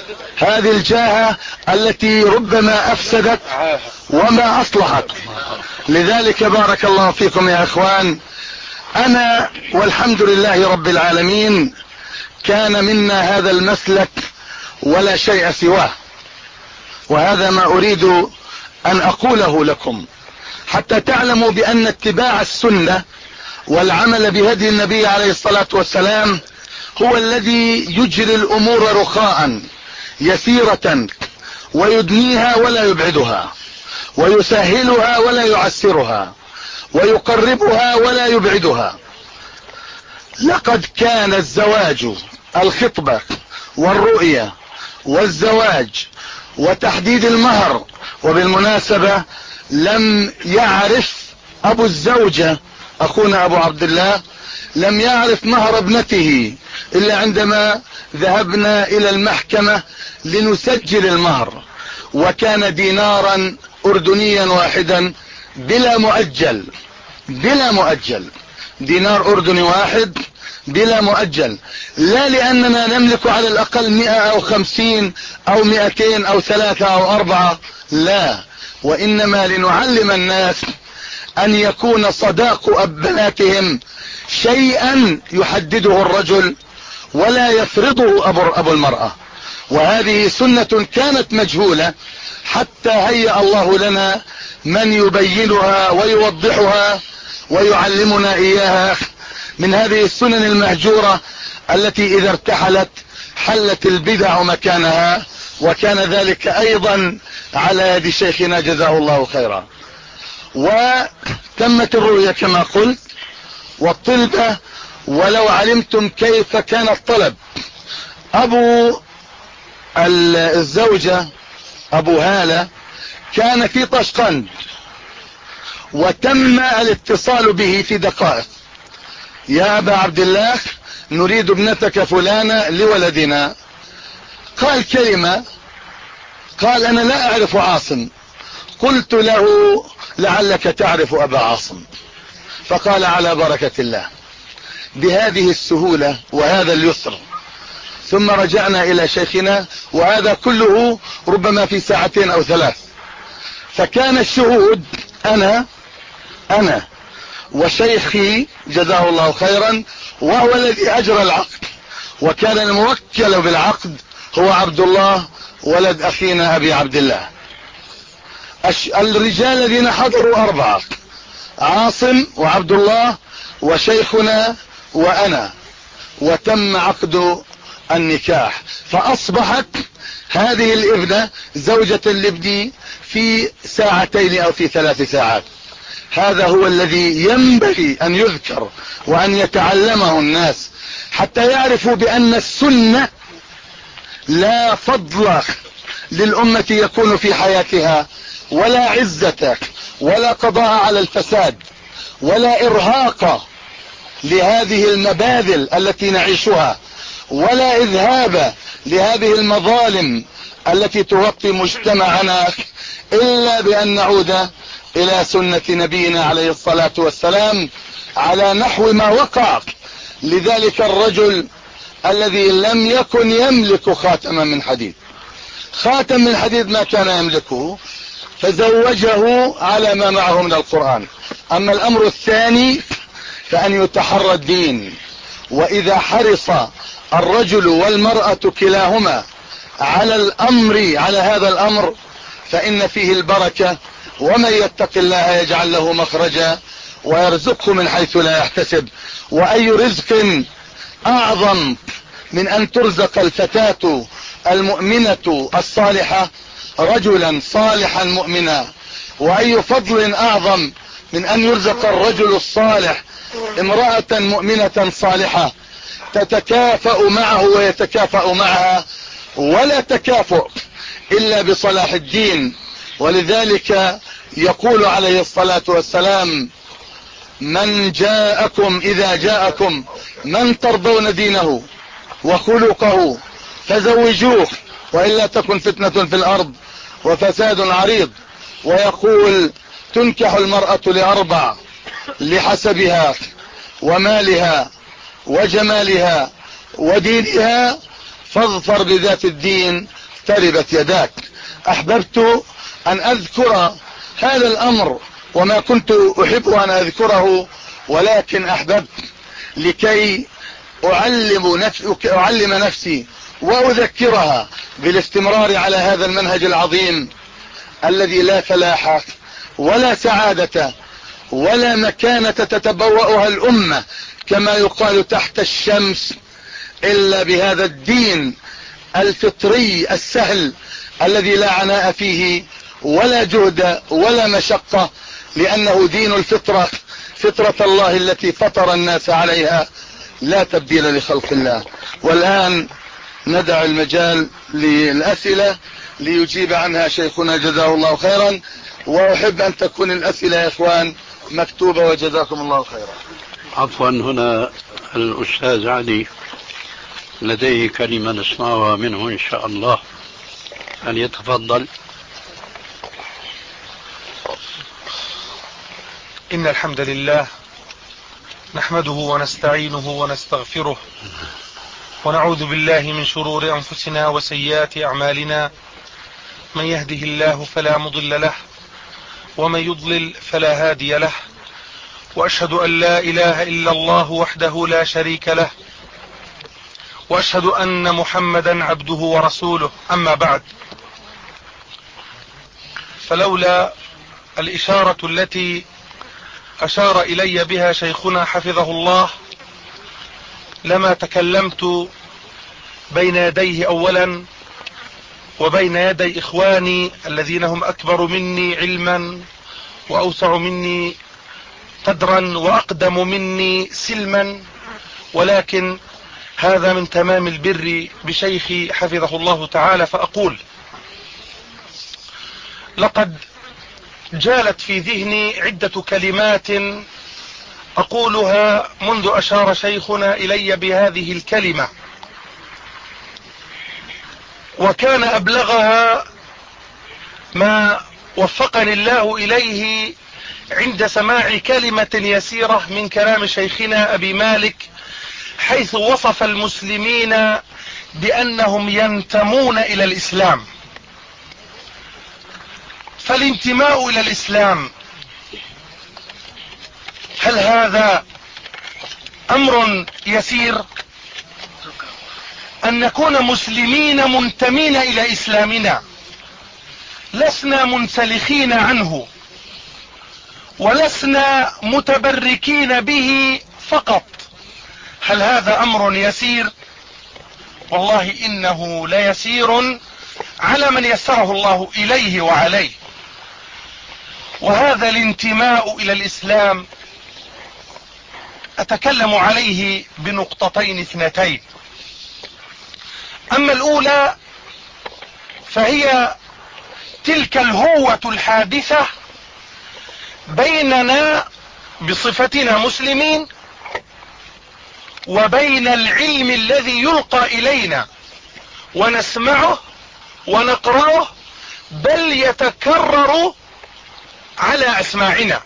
هذه الجاهة التي ربما أفسدت وما أصلحت. لذلك بارك الله فيكم يا اخوان، انا والحمد لله رب العالمين كان منا هذا المسلك ولا شيء سواه، وهذا ما اريد ان اقوله لكم حتى تعلموا بان اتباع السنة والعمل بهدي النبي عليه الصلاة والسلام هو الذي يجري الامور رخاء يسيرة، ويدنيها ولا يبعدها، ويسهلها ولا يعسرها، ويقربها ولا يبعدها. لقد كان الزواج، الخطبة والرؤية والزواج وتحديد المهر، وبالمناسبة لم يعرف ابو الزوجة اخونا ابو عبد الله لم يعرف مهر ابنته الا عندما ذهبنا الى المحكمة لنسجل المهر، وكان دينارا اردنيا واحدا بلا مؤجل، بلا مؤجل، دينار اردني واحد بلا مؤجل، لا لاننا نملك على الاقل مئة او خمسين او مئتين او ثلاثة او اربعة، لا، وانما لنعلم الناس ان يكون صداق ابناتهم شيئا يحدده الرجل ولا يفرضه ابو, أبو المرأة. وهذه سنة كانت مجهولة حتى هيأ الله لنا من يبينها ويوضحها ويعلمنا اياها من هذه السنن المهجورة التي اذا ارتحلت حلت البدع مكانها، وكان ذلك ايضا على يد شيخنا جزاه الله خيرا. وتمت الرؤية كما قلت والطلبة، ولو علمتم كيف كان الطلب. ابو الزوجة ابو هالة كان في طشقند، وتم الاتصال به في دقائق: يا ابا عبد الله نريد ابنتك فلانة لولدنا. قال كلمة، قال انا لا اعرف عاصم. قلت له لعلك تعرف ابا عاصم، فقال على بركة الله، بهذه السهولة وهذا اليسر. ثم رجعنا الى شيخنا، وهذا كله ربما في ساعتين او ثلاث. فكان الشهود انا انا وشيخي جزاه الله خيرا، وهو الذي اجرى العقد، وكان الموكل بالعقد هو عبد الله ولد اخينا ابي عبد الله. الرجال الذين حضروا اربعة: عاصم وعبد الله وشيخنا وانا، وتم عقد النكاح. فاصبحت هذه الابنة زوجة لابني في ساعتين او في ثلاث ساعات. هذا هو الذي ينبغي ان يذكر وان يتعلمه الناس حتى يعرفوا بان السنة لا فضل للامة يكون في حياتها، ولا عزة، ولا قضاء على الفساد، ولا ارهاق لهذه المباذل التي نعيشها، ولا اذهاب لهذه المظالم التي تغطي مجتمعنا، الا بان نعود الى سنة نبينا عليه الصلاة والسلام على نحو ما وقع لذلك الرجل الذي لم يكن يملك خاتما من حديد. خاتم من حديد ما كان يملكه، فزوجه على ما معه من القرآن. اما الامر الثاني فان يتحرى الدين، واذا حرص الرجل والمرأة كلاهما على الامر، على هذا الامر، فان فيه البركة، ومن يتق الله يجعل له مخرجا ويرزقه من حيث لا يحتسب. واي رزق اعظم من ان ترزق الفتاة المؤمنة الصالحة رجلا صالحا مؤمنا، واي فضل اعظم من ان يرزق الرجل الصالح امرأة مؤمنة صالحة تتكافأ معه ويتكافأ معها، ولا تكافؤ الا بصلاح الدين. ولذلك يقول عليه الصلاة والسلام: من جاءكم اذا جاءكم من ترضون دينه وخلقه فزوجوه، والا تكن فتنة في الارض وفساد عريض. ويقول: تنكح المرأة لاربع: لحسبها ومالها وجمالها ودينها، فاظفر بذات الدين تربت يداك. احببت ان اذكر هذا الامر وما كنت أحب أن أذكره، ولكن أحببت لكي أعلم نفسي, أعلم نفسي وأذكرها بالاستمرار على هذا المنهج العظيم الذي لا فلاح ولا سعادة ولا مكانة تتبوأها الأمة كما يقال تحت الشمس إلا بهذا الدين الفطري السهل الذي لا عناء فيه ولا جهد ولا مشقة، لأنه دين الفطرة، فطرة الله التي فطر الناس عليها، لا تبديل لخلق الله. والآن ندع المجال للأسئلة ليجيب عنها شيخنا جزاه الله خيرا، وأحب أن تكون الأسئلة يا إخوان مكتوبة، وجزاكم الله خيرا. عفوا، هنا الأستاذ علي لديه كلمة نسمعها منه إن شاء الله، أن يتفضل. إن الحمد لله نحمده ونستعينه ونستغفره، ونعوذ بالله من شرور أنفسنا وسيئات أعمالنا، من يهده الله فلا مضل له ومن يضلل فلا هادي له، وأشهد أن لا إله إلا الله وحده لا شريك له، وأشهد أن محمدا عبده ورسوله. أما بعد، فلولا الإشارة التي أشار إلي بها شيخنا حفظه الله لما تكلمت بين يديه أولا وبين يدي إخواني الذين هم أكبر مني علما وأوسع مني قدرا وأقدم مني سلما، ولكن هذا من تمام البر بشيخي حفظه الله تعالى. فأقول: لقد جالت في ذهني عدة كلمات أقولها منذ أشار شيخنا إلي بهذه الكلمة، وكان أبلغها ما وفقني الله إليه عند سماع كلمة يسيرة من كلام شيخنا أبي مالك، حيث وصف المسلمين بأنهم ينتمون إلى الإسلام. فالانتماء إلى الإسلام، هل هذا أمر يسير؟ أن نكون مسلمين منتمين إلى إسلامنا، لسنا منسلخين عنه ولسنا متبركين به فقط، هل هذا أمر يسير؟ والله إنه ليسير على من يسره الله إليه وعليه. وهذا الانتماء إلى الإسلام أتكلم عليه بنقطتين اثنتين. أما الأولى فهي تلك الهوة الحادثة بيننا بصفتنا مسلمين وبين العلم الذي يلقى إلينا ونسمعه ونقرأه، بل يتكرر على أسماعنا.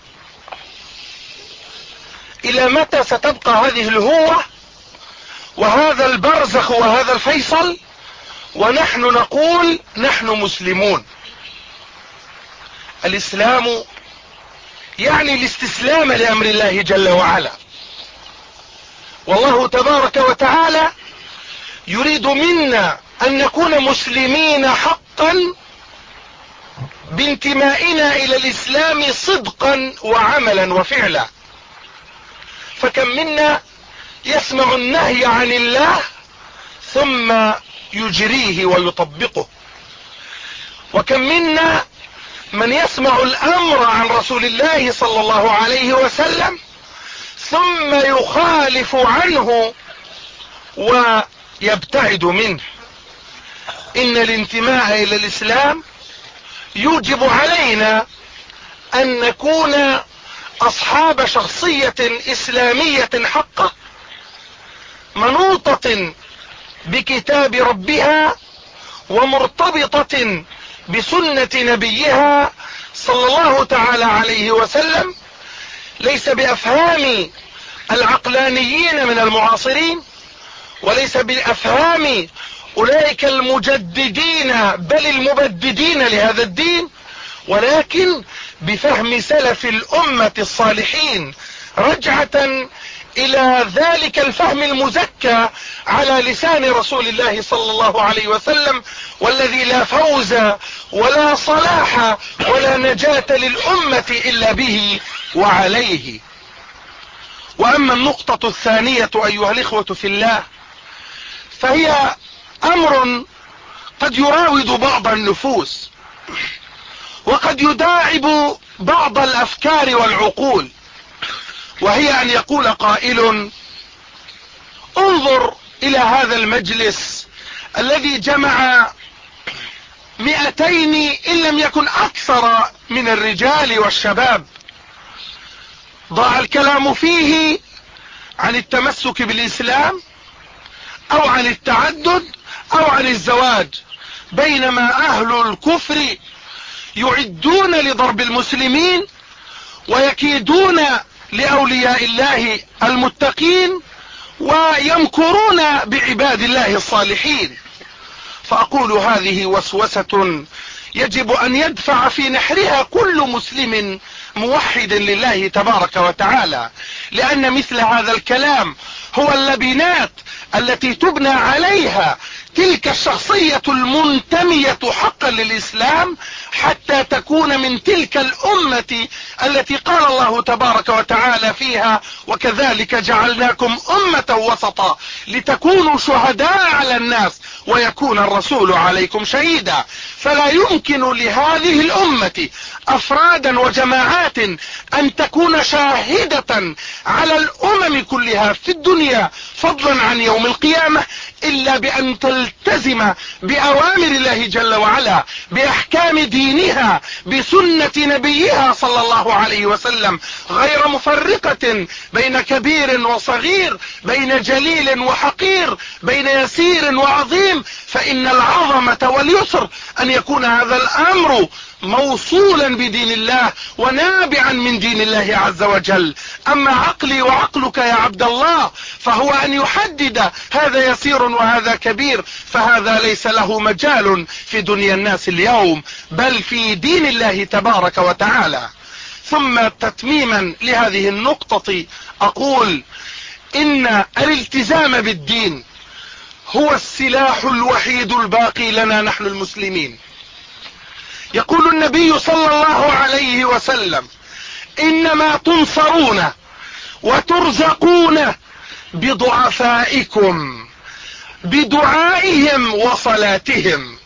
إلى متى ستبقى هذه الهوة وهذا البرزخ وهذا الفيصل ونحن نقول نحن مسلمون؟ الإسلام يعني الاستسلام لأمر الله جل وعلا، والله تبارك وتعالى يريد منا أن نكون مسلمين حقا بانتمائنا إلى الإسلام صدقا وعملا وفعلا. فكم منا يسمع النهي عن الله ثم يجريه ويطبقه، وكم منا من يسمع الأمر عن رسول الله صلى الله عليه وسلم ثم يخالف عنه ويبتعد منه. إن الانتماء إلى الإسلام يوجب علينا أن نكون أصحاب شخصية إسلامية حقة منوطة بكتاب ربها ومرتبطة بسنة نبيها صلى الله تعالى عليه وسلم، ليس بأفهام العقلانيين من المعاصرين، وليس بأفهام أولئك المجددين بل المبددين لهذا الدين، ولكن بفهم سلف الأمة الصالحين رجعة إلى ذلك الفهم المزكى على لسان رسول الله صلى الله عليه وسلم، والذي لا فوز ولا صلاح ولا نجاة للأمة إلا به وعليه. وأما النقطة الثانية أيها الإخوة في الله، فهي أمر قد يراود بعض النفوس وقد يداعب بعض الأفكار والعقول، وهي أن يقول قائل: انظر إلى هذا المجلس الذي جمع مئتين إن لم يكن أكثر من الرجال والشباب، ضاع الكلام فيه عن التمسك بالإسلام أو عن التعدد أو عن الزواج، بينما أهل الكفر يعدون لضرب المسلمين ويكيدون لأولياء الله المتقين ويمكرون بعباد الله الصالحين. فأقول هذه وسوسة يجب أن يدفع في نحرها كل مسلم موحد لله تبارك وتعالى، لأن مثل هذا الكلام هو اللبنات التي تبنى عليها تلك الشخصية المنتمية حقا للإسلام، حتى تكون من تلك الأمة التي قال الله تبارك وتعالى فيها: وكذلك جعلناكم أمة وسطا لتكونوا شهداء على الناس ويكون الرسول عليكم شهيدا. فلا يمكن لهذه الأمة أفرادا وجماعات أن تكون شاهدة على الأمم كلها في الدنيا فضلا عن يوم القيامة إلا بأن تلتزم بأوامر الله جل وعلا، بأحكام دينها، بسنة نبيها صلى الله عليه وسلم، غير مفرقة بين كبير وصغير، بين جليل وحقير، بين يسير وعظيم. فإن العظمة واليسر أن يكون هذا الأمر موصولا بدين الله ونابعا من دين الله عز وجل. أما عقلي وعقلك يا عبد الله فهو أن يحدد هذا يسير وهذا كبير، فهذا ليس له مجال في دنيا الناس اليوم، بل في دين الله تبارك وتعالى. ثم تتميما لهذه النقطة أقول إن الالتزام بالدين هو السلاح الوحيد الباقي لنا نحن المسلمين. يقول النبي صلى الله عليه وسلم: إنما تنصرون وترزقون بضعفائكم بدعائهم وصلاتهم.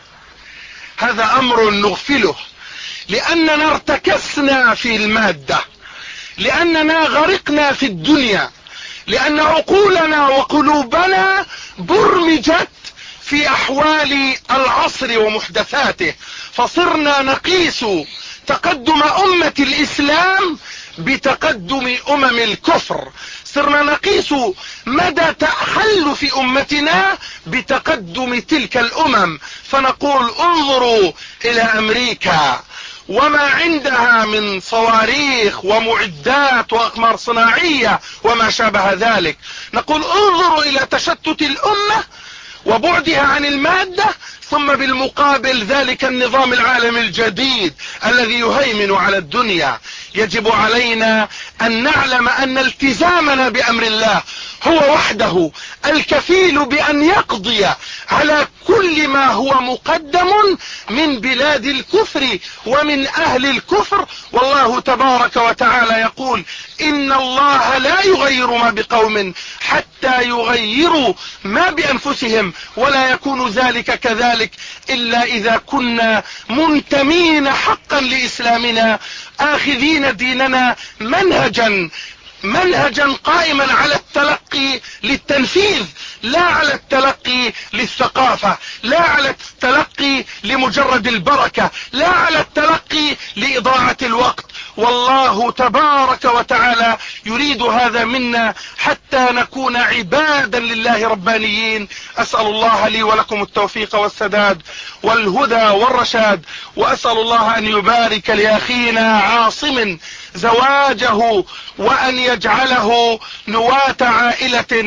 هذا أمر نغفله، لأننا ارتكسنا في المادة، لأننا غرقنا في الدنيا، لأن عقولنا وقلوبنا برمجت في أحوال العصر ومحدثاته، فصرنا نقيس تقدم أمة الإسلام بتقدم أمم الكفر، صرنا نقيس مدى تخلف أمتنا بتقدم تلك الأمم، فنقول انظروا إلى أمريكا وما عندها من صواريخ ومعدات وأقمار صناعية وما شابه ذلك، نقول انظروا إلى تشتت الأمة وبعدها عن المادة، ثم بالمقابل ذلك النظام العالمي الجديد الذي يهيمن على الدنيا. يجب علينا أن نعلم أن التزامنا بأمر الله هو وحده الكفيل بأن يقضي على كل ما هو مقدم من بلاد الكفر ومن أهل الكفر. والله تبارك وتعالى يقول: إن الله لا يغير ما بقوم حتى يغيروا ما بأنفسهم، ولا يكون ذلك كذلك إلا إذا كنا منتمين حقا لإسلامنا، آخذين ديننا منهجا منهجا قائما على التلقي للتنفيذ، لا على التلقي للثقافة، لا على التلقي لمجرد البركة، لا على التلقي لإضاعة الوقت. والله تبارك وتعالى يريد هذا منا حتى نكون عبادا لله ربانيين. أسأل الله لي ولكم التوفيق والسداد والهدى والرشاد، وأسأل الله أن يبارك لأخينا عاصم زواجه، وأن يجعله نواة عائلة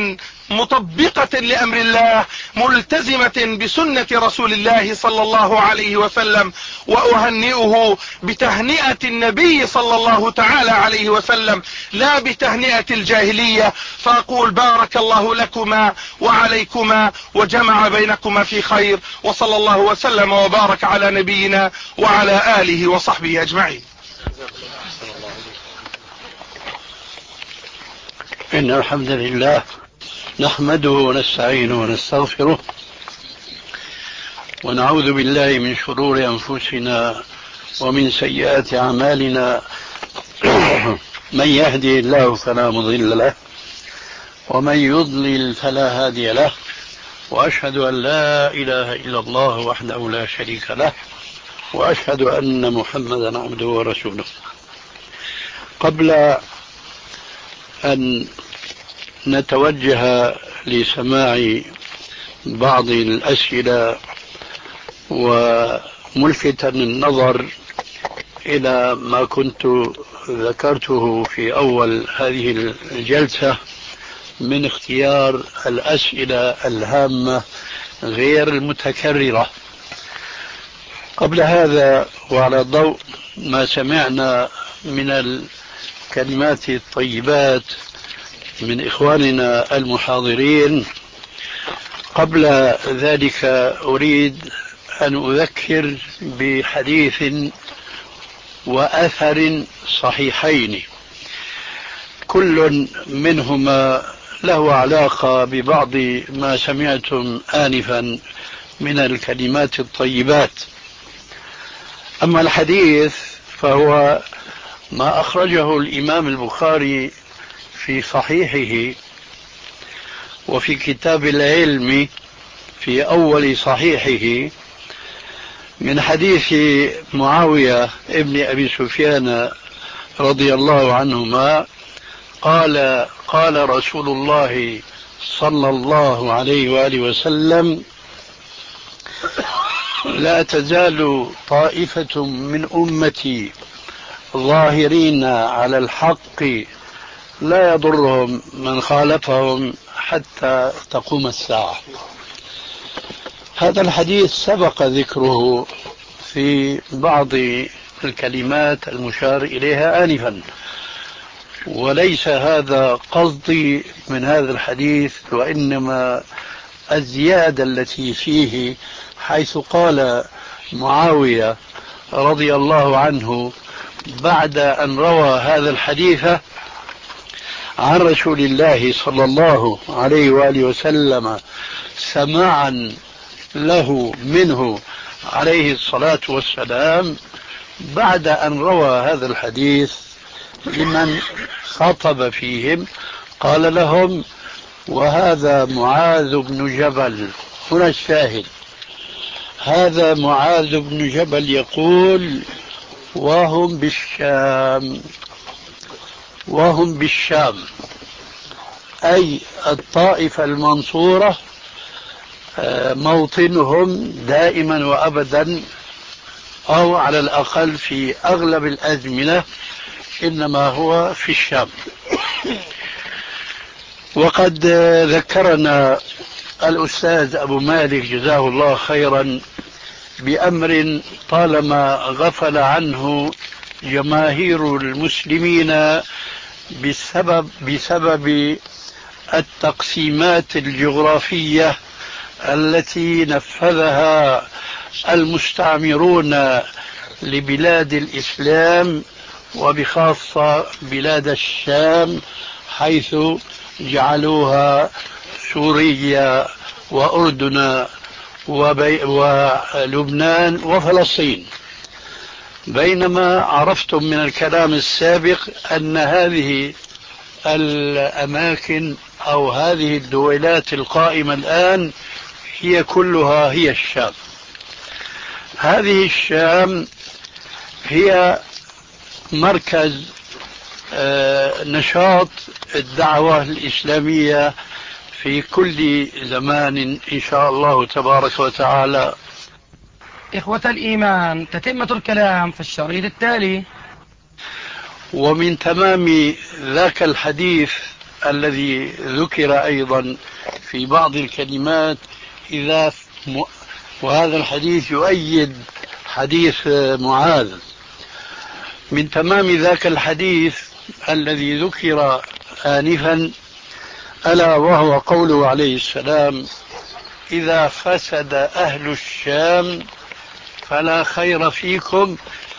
مطبقة لأمر الله ملتزمة بسنة رسول الله صلى الله عليه وسلم، وأهنئه بتهنئة النبي صلى الله تعالى عليه وسلم لا بتهنئة الجاهلية، فأقول بارك الله لكما وعليكما وجمع بينكما في خير، وصلى الله وسلم وبارك على نبينا وعلى آله وصحبه أجمعين. إن الحمد لله نحمده ونستعينه ونستغفره ونعوذ بالله من شرور أنفسنا ومن سيئات أعمالنا. من يهدي الله فلا مضل له ومن يضلل فلا هادي له، وأشهد أن لا إله إلا الله وحده لا شريك له، وأشهد أن محمدا عبده ورسوله. قبل أن نتوجه لسماع بعض الأسئلة وملفتا النظر إلى ما كنت ذكرته في أول هذه الجلسة من اختيار الأسئلة الهامة غير المتكررة، قبل هذا وعلى ضوء ما سمعنا من الكلمات الطيبات من إخواننا المحاضرين، قبل ذلك أريد أن أذكر بحديث وأثر صحيحين كل منهما له علاقة ببعض ما سمعتم آنفا من الكلمات الطيبات. أما الحديث فهو ما أخرجه الإمام البخاري في صحيحه وفي كتاب العلم في أول صحيحه من حديث معاوية ابن أبي سفيان رضي الله عنهما قال قال رسول الله صلى الله عليه وآله وسلم: لا تزال طائفة من أمتي ظاهرين على الحق لا يضرهم من خالفهم حتى تقوم الساعة. هذا الحديث سبق ذكره في بعض الكلمات المشار إليها آنفا، وليس هذا قصدي من هذا الحديث، وإنما الزيادة التي فيه، حيث قال معاوية رضي الله عنه بعد أن روى هذا الحديث عن رسول الله صلى الله عليه وآله وسلم سماعا له منه عليه الصلاة والسلام، بعد أن روى هذا الحديث لمن خطب فيهم قال لهم: وهذا معاذ بن جبل. هنا الشاهد: هذا معاذ بن جبل يقول وهم بالشام، وهم بالشام أي الطائفة المنصورة موطنهم دائما وأبدا، أو على الأقل في أغلب الأزمنة إنما هو في الشام. وقد ذكرنا الأستاذ أبو مالك جزاه الله خيرا بأمر طالما غفل عنه جماهير المسلمين بسبب, بسبب التقسيمات الجغرافية التي نفذها المستعمرون لبلاد الإسلام، وبخاصة بلاد الشام، حيث جعلوها سوريا وأردن ولبنان وفلسطين. بينما عرفتم من الكلام السابق أن هذه الأماكن أو هذه الدولات القائمة الآن هي كلها هي الشام. هذه الشام هي مركز نشاط الدعوة الإسلامية في كل زمان إن شاء الله تبارك وتعالى. إخوة الإيمان، تتمة الكلام في الشريط التالي. ومن تمام ذاك الحديث الذي ذكر أيضا في بعض الكلمات إذا م... وهذا الحديث يؤيد حديث معاذ. من تمام ذاك الحديث الذي ذكر آنفا ألا وهو قوله عليه السلام: إذا فسد أهل الشام فلا خير فيكم